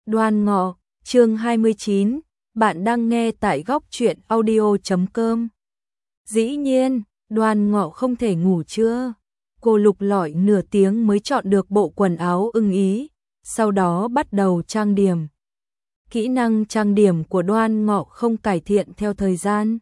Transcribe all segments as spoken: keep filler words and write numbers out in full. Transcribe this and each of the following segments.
Đoan Ngọ, chương hai mươi chín, bạn đang nghe tại góc truyện audio chấm com. Dĩ nhiên, Đoan Ngọ không thể ngủ chưa? Cô lục lọi nửa tiếng mới chọn được bộ quần áo ưng ý, sau đó bắt đầu trang điểm. Kỹ năng trang điểm của Đoan Ngọ không cải thiện theo thời gian.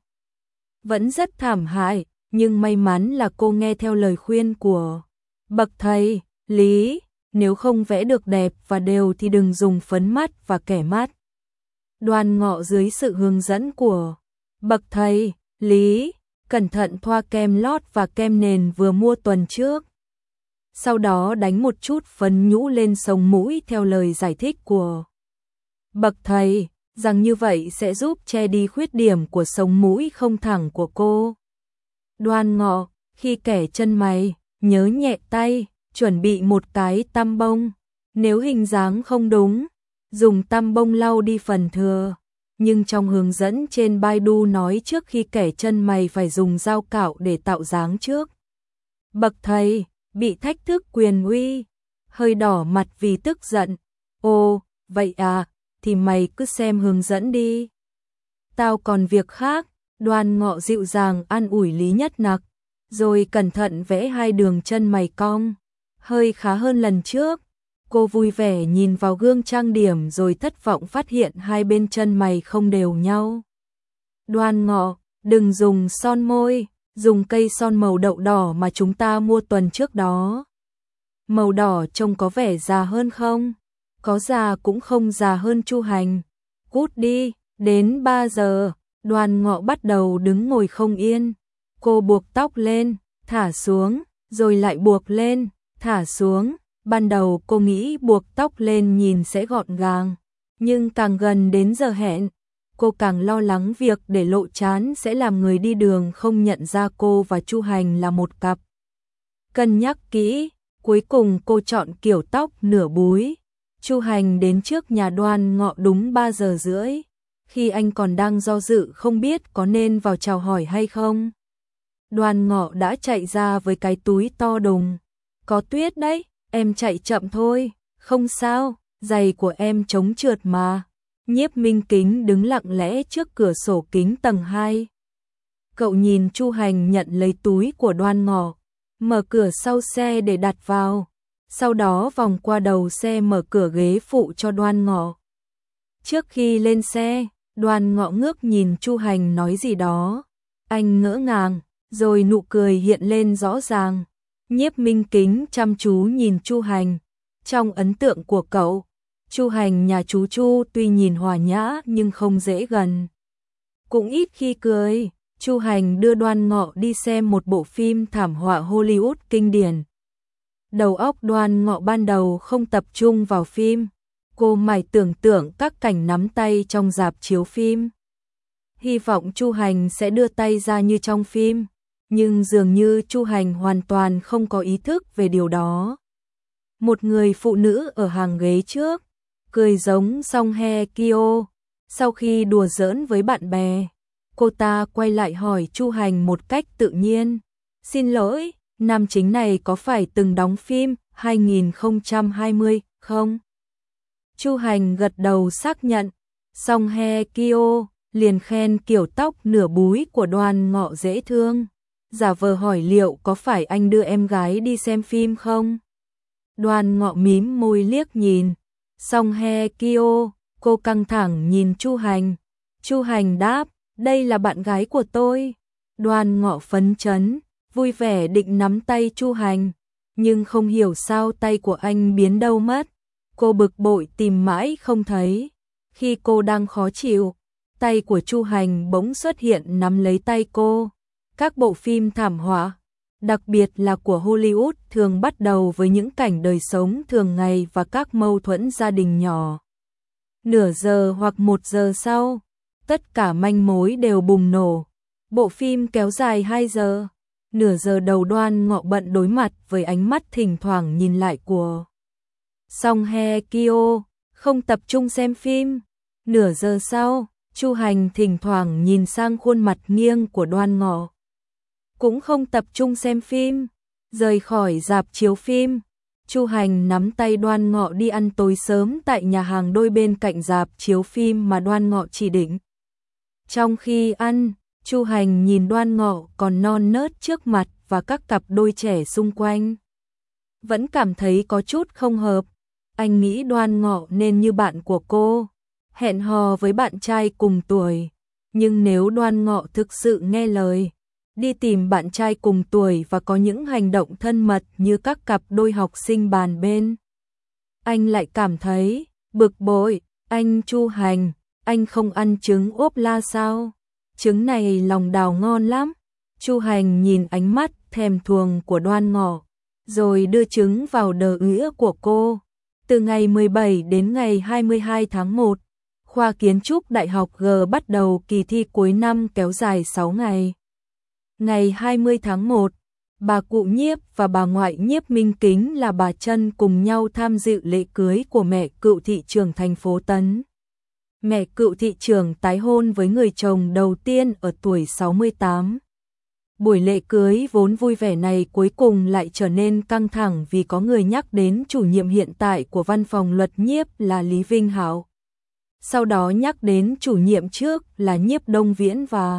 Vẫn rất thảm hại, nhưng may mắn là cô nghe theo lời khuyên của bậc thầy, Lý. Nếu không vẽ được đẹp và đều thì đừng dùng phấn mắt và kẻ mắt. Đoan Ngọ dưới sự hướng dẫn của bậc thầy, Lý, cẩn thận thoa kem lót và kem nền vừa mua tuần trước. Sau đó đánh một chút phấn nhũ lên sống mũi theo lời giải thích của bậc thầy, rằng như vậy sẽ giúp che đi khuyết điểm của sống mũi không thẳng của cô. Đoan Ngọ, khi kẻ chân mày, nhớ nhẹ tay. Chuẩn bị một cái tăm bông, nếu hình dáng không đúng, dùng tăm bông lau đi phần thừa. Nhưng trong hướng dẫn trên Baidu nói trước khi kẻ chân mày phải dùng dao cạo để tạo dáng trước. Bậc thầy, bị thách thức quyền uy, hơi đỏ mặt vì tức giận. Ồ, vậy à, thì mày cứ xem hướng dẫn đi. Tao còn việc khác, Đoan Ngọ dịu dàng an ủi Lý Nhất Nặc, rồi cẩn thận vẽ hai đường chân mày cong. Hơi khá hơn lần trước, cô vui vẻ nhìn vào gương trang điểm rồi thất vọng phát hiện hai bên chân mày không đều nhau. Đoan Ngọ, đừng dùng son môi, dùng cây son màu đậu đỏ mà chúng ta mua tuần trước đó. Màu đỏ trông có vẻ già hơn không? Có già cũng không già hơn Chu Hành. Cút đi, đến ba giờ, Đoan Ngọ bắt đầu đứng ngồi không yên. Cô buộc tóc lên, thả xuống, rồi lại buộc lên. Thả xuống, ban đầu cô nghĩ buộc tóc lên nhìn sẽ gọn gàng, nhưng càng gần đến giờ hẹn, cô càng lo lắng việc để lộ trán sẽ làm người đi đường không nhận ra cô và Chu Hành là một cặp. Cân nhắc kỹ, cuối cùng cô chọn kiểu tóc nửa búi. Chu Hành đến trước nhà Đoan Ngọ đúng ba giờ rưỡi, khi anh còn đang do dự không biết có nên vào chào hỏi hay không. Đoan Ngọ đã chạy ra với cái túi to đùng. Có tuyết đấy, em chạy chậm thôi, không sao, giày của em chống trượt mà. Nhiếp Minh Kính đứng lặng lẽ trước cửa sổ kính tầng hai. Cậu nhìn Chu Hành nhận lấy túi của Đoan Ngọ, mở cửa sau xe để đặt vào, sau đó vòng qua đầu xe mở cửa ghế phụ cho Đoan Ngọ. Trước khi lên xe, Đoan Ngọ ngước nhìn Chu Hành nói gì đó, anh ngỡ ngàng, rồi nụ cười hiện lên rõ ràng. Nhiếp Minh Kính chăm chú nhìn Chu Hành. Trong ấn tượng của cậu, Chu Hành nhà chú Chu tuy nhìn hòa nhã nhưng không dễ gần. Cũng ít khi cười. Chu Hành đưa Đoan Ngọ đi xem một bộ phim thảm họa Hollywood kinh điển. Đầu óc Đoan Ngọ ban đầu không tập trung vào phim. Cô mải tưởng tượng các cảnh nắm tay trong rạp chiếu phim. Hy vọng Chu Hành sẽ đưa tay ra như trong phim. Nhưng dường như Chu Hành hoàn toàn không có ý thức về điều đó. Một người phụ nữ ở hàng ghế trước, cười giống Song Hye Kyo. Sau khi đùa giỡn với bạn bè, cô ta quay lại hỏi Chu Hành một cách tự nhiên. Xin lỗi, nam chính này có phải từng đóng phim hai không hai không không? Chu Hành gật đầu xác nhận. Song Hye Kyo liền khen kiểu tóc nửa búi của Đoan Ngọ dễ thương. Giả vờ hỏi liệu có phải anh đưa em gái đi xem phim không? Đoan Ngọ mím môi liếc nhìn. Song Hye Kyo, cô căng thẳng nhìn Chu Hành. Chu Hành đáp, đây là bạn gái của tôi. Đoan Ngọ phấn chấn, vui vẻ định nắm tay Chu Hành, nhưng không hiểu sao tay của anh biến đâu mất. Cô bực bội tìm mãi không thấy. Khi cô đang khó chịu, tay của Chu Hành bỗng xuất hiện nắm lấy tay cô. Các bộ phim thảm họa, đặc biệt là của Hollywood, thường bắt đầu với những cảnh đời sống thường ngày và các mâu thuẫn gia đình nhỏ. Nửa giờ hoặc một giờ sau, tất cả manh mối đều bùng nổ. Bộ phim kéo dài hai giờ. Nửa giờ đầu Đoan Ngọ bận đối mặt với ánh mắt thỉnh thoảng nhìn lại của Song Hye Kyo, không tập trung xem phim. Nửa giờ sau, Chu Hành thỉnh thoảng nhìn sang khuôn mặt nghiêng của Đoan Ngọ, cũng không tập trung xem phim. Rời khỏi rạp chiếu phim, Chu Hành nắm tay Đoan Ngọ đi ăn tối sớm tại nhà hàng đôi bên cạnh rạp chiếu phim mà Đoan Ngọ chỉ định. Trong khi ăn, Chu Hành nhìn Đoan Ngọ còn non nớt trước mặt và các cặp đôi trẻ xung quanh. Vẫn cảm thấy có chút không hợp. Anh nghĩ Đoan Ngọ nên như bạn của cô, hẹn hò với bạn trai cùng tuổi. Nhưng nếu Đoan Ngọ thực sự nghe lời, đi tìm bạn trai cùng tuổi và có những hành động thân mật như các cặp đôi học sinh bàn bên, anh lại cảm thấy bực bội. Anh Chu Hành, anh không ăn trứng ốp la sao? Trứng này lòng đào ngon lắm. Chu Hành nhìn ánh mắt thèm thuồng của Đoan Ngọ, rồi đưa trứng vào đờ ứa của cô. Từ ngày mười bảy đến ngày hai mươi hai tháng một, khoa kiến trúc Đại học G bắt đầu kỳ thi cuối năm kéo dài sáu ngày. Ngày hai mươi tháng một, bà cụ Nhiếp và bà ngoại Nhiếp Minh Kính là bà Trân cùng nhau tham dự lễ cưới của mẹ cựu thị trưởng thành phố Tấn. Mẹ cựu thị trưởng tái hôn với người chồng đầu tiên ở tuổi sáu mươi tám. Buổi lễ cưới vốn vui vẻ này cuối cùng lại trở nên căng thẳng vì có người nhắc đến chủ nhiệm hiện tại của văn phòng luật Nhiếp là Lý Vinh Hạo. Sau đó nhắc đến chủ nhiệm trước là Nhiếp Đông Viễn và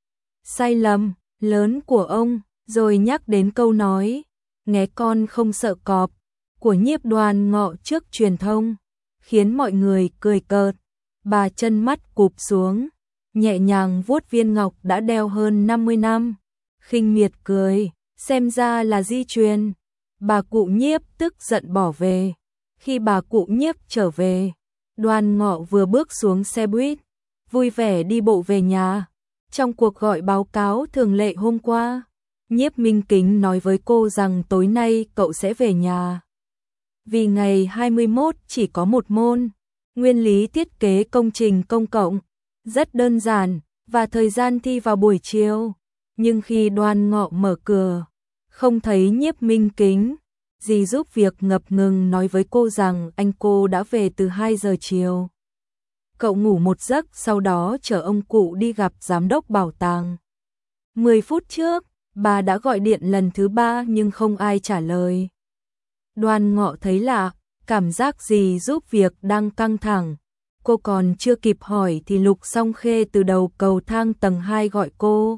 sai lầm lớn của ông, rồi nhắc đến câu nói nghe con không sợ cọp của Nhiếp Đoan Ngọ trước truyền thông, khiến mọi người cười cợt. Bà Trân mắt cụp xuống, nhẹ nhàng vuốt viên ngọc đã đeo hơn năm mươi năm, khinh miệt cười, xem ra là di truyền. Bà cụ Nhiếp tức giận bỏ về. Khi bà cụ Nhiếp trở về, Đoan Ngọ vừa bước xuống xe buýt, vui vẻ đi bộ về nhà. Trong cuộc gọi báo cáo thường lệ hôm qua, Nhiếp Minh Kính nói với cô rằng tối nay cậu sẽ về nhà. Vì ngày hai mươi mốt chỉ có một môn, nguyên lý thiết kế công trình công cộng, rất đơn giản, và thời gian thi vào buổi chiều. Nhưng khi Đoan Ngọ mở cửa, không thấy Nhiếp Minh Kính, dì giúp việc ngập ngừng nói với cô rằng anh cô đã về từ hai giờ chiều. Cậu ngủ một giấc, sau đó chở ông cụ đi gặp giám đốc bảo tàng. mười phút trước, bà đã gọi điện lần thứ ba nhưng không ai trả lời. Đoan Ngọ thấy lạ, cảm giác dì giúp việc đang căng thẳng. Cô còn chưa kịp hỏi thì Lục Song Khê từ đầu cầu thang tầng hai gọi cô.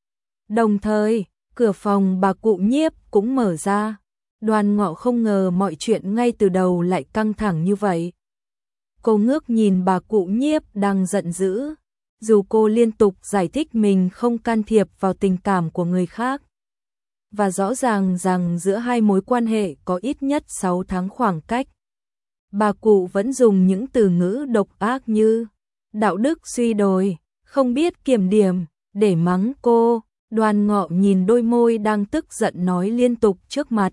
Đồng thời, cửa phòng bà cụ Nhiếp cũng mở ra. Đoan Ngọ không ngờ mọi chuyện ngay từ đầu lại căng thẳng như vậy. Cô ngước nhìn bà cụ Nhiếp đang giận dữ. Dù cô liên tục giải thích mình không can thiệp vào tình cảm của người khác, và rõ ràng rằng giữa hai mối quan hệ có ít nhất sáu tháng khoảng cách, bà cụ vẫn dùng những từ ngữ độc ác như đạo đức suy đồi, không biết kiểm điểm để mắng cô. Đoan Ngọ nhìn đôi môi đang tức giận nói liên tục trước mặt,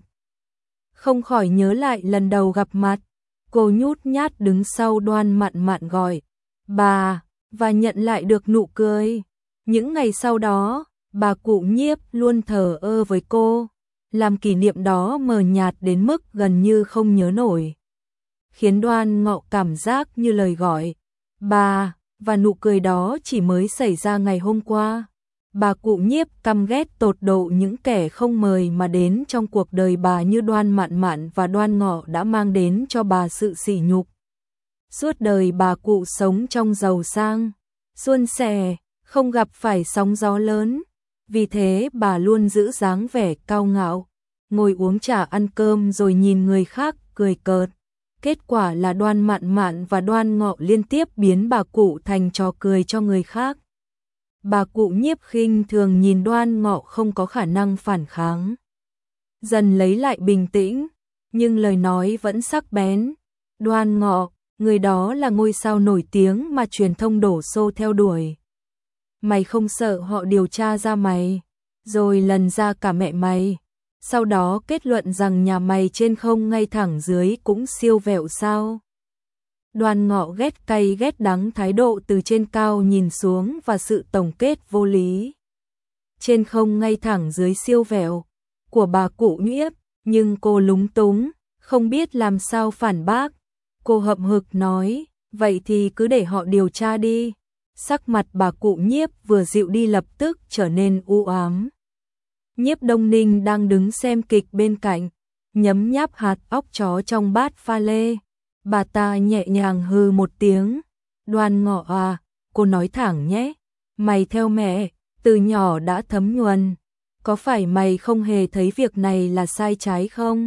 không khỏi nhớ lại lần đầu gặp mặt. Cô nhút nhát đứng sau Đoan Mạn Mạn gọi bà, và nhận lại được nụ cười. Những ngày sau đó, bà cụ Nhiếp luôn thờ ơ với cô, làm kỷ niệm đó mờ nhạt đến mức gần như không nhớ nổi, khiến Đoan Ngọ cảm giác như lời gọi bà, và nụ cười đó chỉ mới xảy ra ngày hôm qua. Bà cụ Nhiếp căm ghét tột độ những kẻ không mời mà đến trong cuộc đời bà như Đoan Mạn Mạn và Đoan Ngọ đã mang đến cho bà sự sỉ nhục. Suốt đời bà cụ sống trong giàu sang, suôn sẻ, không gặp phải sóng gió lớn. Vì thế bà luôn giữ dáng vẻ cao ngạo, ngồi uống trà ăn cơm rồi nhìn người khác cười cợt. Kết quả là Đoan Mạn Mạn và Đoan Ngọ liên tiếp biến bà cụ thành trò cười cho người khác. Bà cụ Nhiếp khinh thường nhìn Đoan Ngọ không có khả năng phản kháng. Dần lấy lại bình tĩnh, nhưng lời nói vẫn sắc bén. Đoan Ngọ, người đó là ngôi sao nổi tiếng mà truyền thông đổ xô theo đuổi. Mày không sợ họ điều tra ra mày, rồi lần ra cả mẹ mày, sau đó kết luận rằng nhà mày trên không ngay thẳng dưới cũng siêu vẹo sao? Đoan Ngọ ghét cay ghét đắng thái độ từ trên cao nhìn xuống và sự tổng kết vô lý. Trên không ngay thẳng dưới siêu vẹo của bà cụ Nhiếp, nhưng cô lúng túng, không biết làm sao phản bác. Cô hậm hực nói, vậy thì cứ để họ điều tra đi. Sắc mặt bà cụ Nhiếp vừa dịu đi lập tức trở nên u ám. Nhiếp Đông Ninh đang đứng xem kịch bên cạnh, nhấm nháp hạt óc chó trong bát pha lê. Bà ta nhẹ nhàng hừ một tiếng. Đoan Ngọ à, cô nói thẳng nhé. Mày theo mẹ, từ nhỏ đã thấm nhuần. Có phải mày không hề thấy việc này là sai trái không?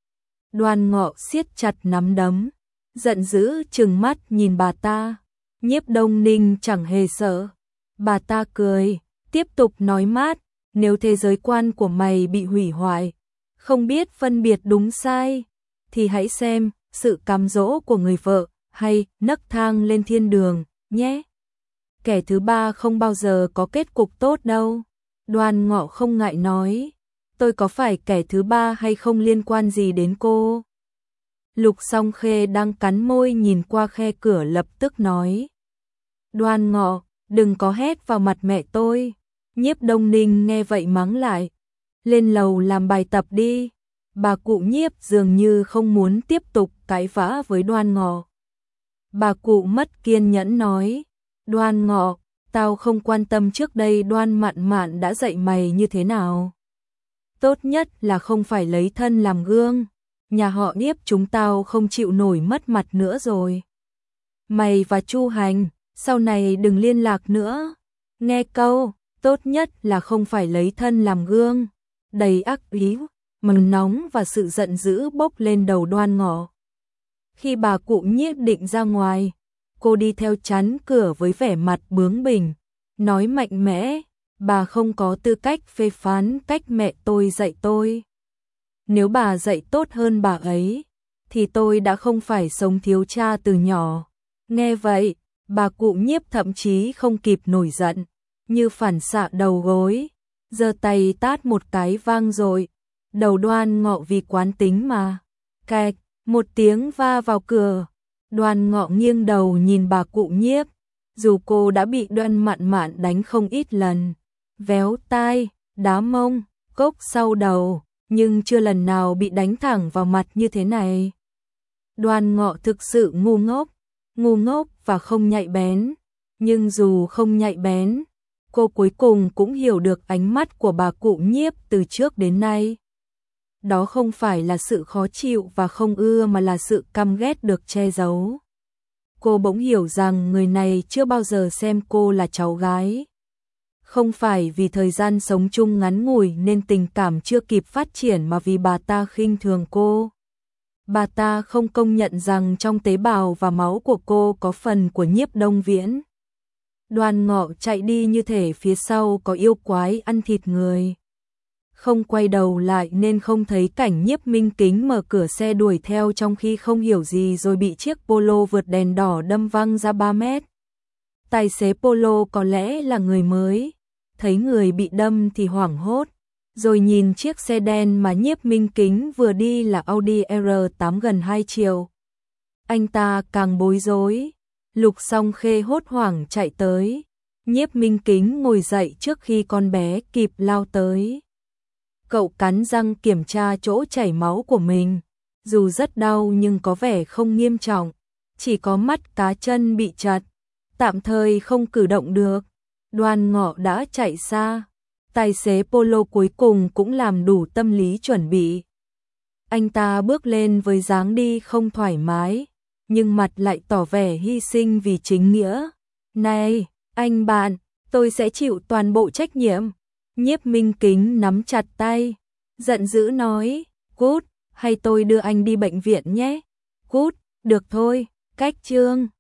Đoan Ngọ siết chặt nắm đấm, giận dữ trừng mắt nhìn bà ta. Nhiếp Đông Ninh chẳng hề sợ. Bà ta cười, tiếp tục nói mát, nếu thế giới quan của mày bị hủy hoại, không biết phân biệt đúng sai, thì hãy xem sự cám dỗ của người vợ hay nấc thang lên thiên đường nhé. Kẻ thứ ba không bao giờ có kết cục tốt đâu. Đoan Ngọ không ngại nói, tôi có phải kẻ thứ ba hay không liên quan gì đến cô. Lục Song Khê đang cắn môi nhìn qua khe cửa lập tức nói. Đoan Ngọ, đừng có hét vào mặt mẹ tôi. Nhiếp Đông Ninh nghe vậy mắng lại. Lên lầu làm bài tập đi. Bà cụ Nhiếp dường như không muốn tiếp tục cãi vã với Đoan Ngọ. Bà cụ mất kiên nhẫn nói. Đoan Ngọ, tao không quan tâm trước đây Đoan Mạn Mạn đã dạy mày như thế nào. Tốt nhất là không phải lấy thân làm gương. Nhà họ Nhiếp chúng tao không chịu nổi mất mặt nữa rồi. Mày và Chu Hành, sau này đừng liên lạc nữa. Nghe câu, tốt nhất là không phải lấy thân làm gương. Đầy ác ý, mừng nóng và sự giận dữ bốc lên đầu Đoan Ngọ. Khi bà cụ Nhiếp định ra ngoài, cô đi theo chắn cửa với vẻ mặt bướng bỉnh, nói mạnh mẽ, bà không có tư cách phê phán cách mẹ tôi dạy tôi. Nếu bà dạy tốt hơn bà ấy, thì tôi đã không phải sống thiếu cha từ nhỏ. Nghe vậy, bà cụ Nhiếp thậm chí không kịp nổi giận, như phản xạ đầu gối, giơ tay tát một cái vang rồi. Đầu Đoan Ngọ vì quán tính mà. Cạch, một tiếng va vào cửa. Đoan Ngọ nghiêng đầu nhìn bà cụ Nhiếp, dù cô đã bị Đoan Mạn Mạn đánh không ít lần, véo tai, đá mông, cốc sau đầu, nhưng chưa lần nào bị đánh thẳng vào mặt như thế này. Đoan Ngọ thực sự ngu ngốc, ngu ngốc và không nhạy bén, nhưng dù không nhạy bén, cô cuối cùng cũng hiểu được ánh mắt của bà cụ Nhiếp từ trước đến nay. Đó không phải là sự khó chịu và không ưa mà là sự căm ghét được che giấu. Cô bỗng hiểu rằng người này chưa bao giờ xem cô là cháu gái. Không phải vì thời gian sống chung ngắn ngủi nên tình cảm chưa kịp phát triển mà vì bà ta khinh thường cô. Bà ta không công nhận rằng trong tế bào và máu của cô có phần của Nhiếp Đông Viễn. Đoan Ngọ chạy đi như thể phía sau có yêu quái ăn thịt người. Không quay đầu lại nên không thấy cảnh Nhiếp Minh Kính mở cửa xe đuổi theo trong khi không hiểu gì rồi bị chiếc Polo vượt đèn đỏ đâm văng ra ba mét. Tài xế Polo có lẽ là người mới, thấy người bị đâm thì hoảng hốt, rồi nhìn chiếc xe đen mà Nhiếp Minh Kính vừa đi là Audi R tám gần hai triệu. Anh ta càng bối rối. Lục Song Khê hốt hoảng chạy tới. Nhiếp Minh Kính ngồi dậy trước khi con bé kịp lao tới. Cậu cắn răng kiểm tra chỗ chảy máu của mình, dù rất đau nhưng có vẻ không nghiêm trọng, chỉ có mắt cá chân bị chặt, tạm thời không cử động được. Đoan Ngọ đã chạy xa, tài xế Polo cuối cùng cũng làm đủ tâm lý chuẩn bị. Anh ta bước lên với dáng đi không thoải mái, nhưng mặt lại tỏ vẻ hy sinh vì chính nghĩa. Này, anh bạn, tôi sẽ chịu toàn bộ trách nhiệm. Nhiếp Minh Kính nắm chặt tay, giận dữ nói, cút, hay tôi đưa anh đi bệnh viện nhé. Cút, được thôi, cách chương.